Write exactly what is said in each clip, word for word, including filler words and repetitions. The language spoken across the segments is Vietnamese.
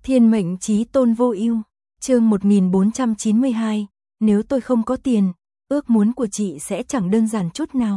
Thiên mệnh chí tôn vô ưu, chương một nghìn bốn trăm chín mươi hai, nếu tôi không có tiền, ước muốn của chị sẽ chẳng đơn giản chút nào.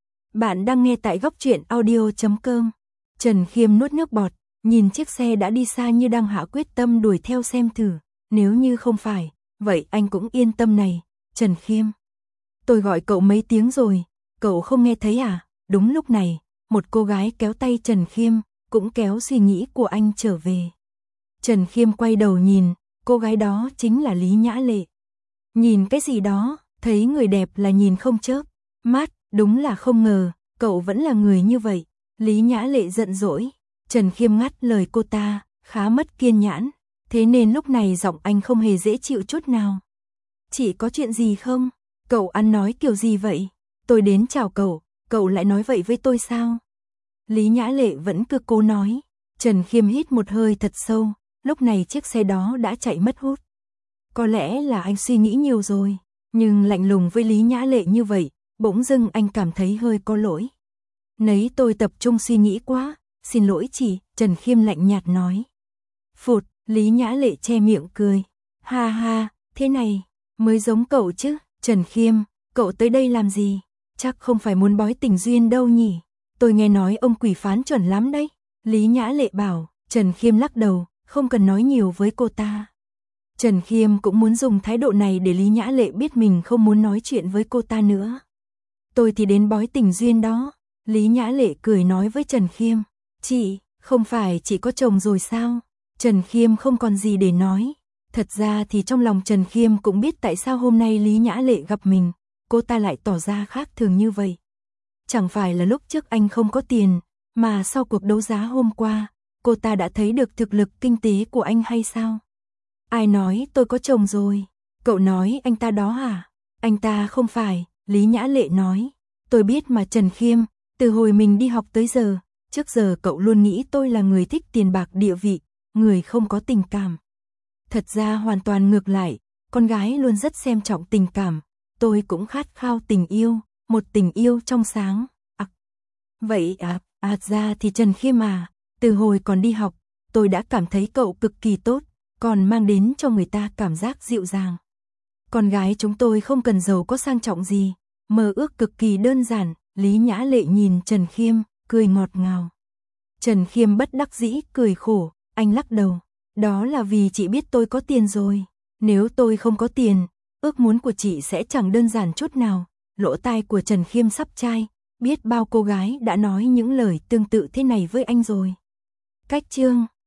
Bạn đang nghe tại góc truyện audio chấm com. Trần Khiêm nuốt nước bọt, nhìn chiếc xe đã đi xa như đang hạ quyết tâm đuổi theo xem thử, nếu như không phải, vậy anh cũng yên tâm này, Trần Khiêm. Tôi gọi cậu mấy tiếng rồi, cậu không nghe thấy à? Đúng lúc này, một cô gái kéo tay Trần Khiêm, cũng kéo suy nghĩ của anh trở về. Trần Khiêm quay đầu nhìn, cô gái đó chính là Lý Nhã Lệ. Nhìn cái gì đó, thấy người đẹp là nhìn không chớp mắt, đúng là không ngờ, cậu vẫn là người như vậy. Lý Nhã Lệ giận dỗi, Trần Khiêm ngắt lời cô ta, khá mất kiên nhẫn, thế nên lúc này giọng anh không hề dễ chịu chút nào. Chỉ có chuyện gì không? Cậu ăn nói kiểu gì vậy? Tôi đến chào cậu, cậu lại nói vậy với tôi sao? Lý Nhã Lệ vẫn cứ cố nói. Trần Khiêm hít một hơi thật sâu, lúc này chiếc xe đó đã chạy mất hút. Có lẽ là anh suy nghĩ nhiều rồi, nhưng lạnh lùng với Lý Nhã Lệ như vậy, bỗng dưng anh cảm thấy hơi có lỗi. Nấy tôi tập trung suy nghĩ quá, xin lỗi chị, Trần Khiêm lạnh nhạt nói. Phụt, Lý Nhã Lệ che miệng cười. Ha ha, thế này, mới giống cậu chứ, Trần Khiêm, cậu tới đây làm gì? Chắc không phải muốn bói tình duyên đâu nhỉ? Tôi nghe nói ông quỷ phán chuẩn lắm đấy. Lý Nhã Lệ bảo. Trần Khiêm lắc đầu, không cần nói nhiều với cô ta. Trần Khiêm cũng muốn dùng thái độ này để Lý Nhã Lệ biết mình không muốn nói chuyện với cô ta nữa. Tôi thì đến bói tình duyên đó. Lý Nhã Lệ cười nói với Trần Khiêm. Chị, không phải chị có chồng rồi sao? Trần Khiêm không còn gì để nói. Thật ra thì trong lòng Trần Khiêm cũng biết tại sao hôm nay Lý Nhã Lệ gặp mình, cô ta lại tỏ ra khác thường như vậy. Chẳng phải là lúc trước anh không có tiền, mà sau cuộc đấu giá hôm qua, cô ta đã thấy được thực lực kinh tế của anh hay sao? Ai nói tôi có chồng rồi? Cậu nói anh ta đó hả? Anh ta không phải, Lý Nhã Lệ nói. Tôi biết mà Trần Khiêm, từ hồi mình đi học tới giờ, trước giờ cậu luôn nghĩ tôi là người thích tiền bạc địa vị, người không có tình cảm. Thật ra hoàn toàn ngược lại, con gái luôn rất xem trọng tình cảm, tôi cũng khát khao tình yêu, một tình yêu trong sáng. À, vậy à, à ra thì Trần Khiêm à, từ hồi còn đi học, tôi đã cảm thấy cậu cực kỳ tốt, còn mang đến cho người ta cảm giác dịu dàng. Con gái chúng tôi không cần giàu có sang trọng gì, mơ ước cực kỳ đơn giản. Lý Nhã Lệ nhìn Trần Khiêm, cười ngọt ngào. Trần Khiêm bất đắc dĩ cười khổ, anh lắc đầu. Đó là vì chị biết tôi có tiền rồi. Nếu tôi không có tiền, ước muốn của chị sẽ chẳng đơn giản chút nào. Lỗ tai của Trần Khiêm sắp chai, biết bao cô gái đã nói những lời tương tự thế này với anh rồi. Cách chương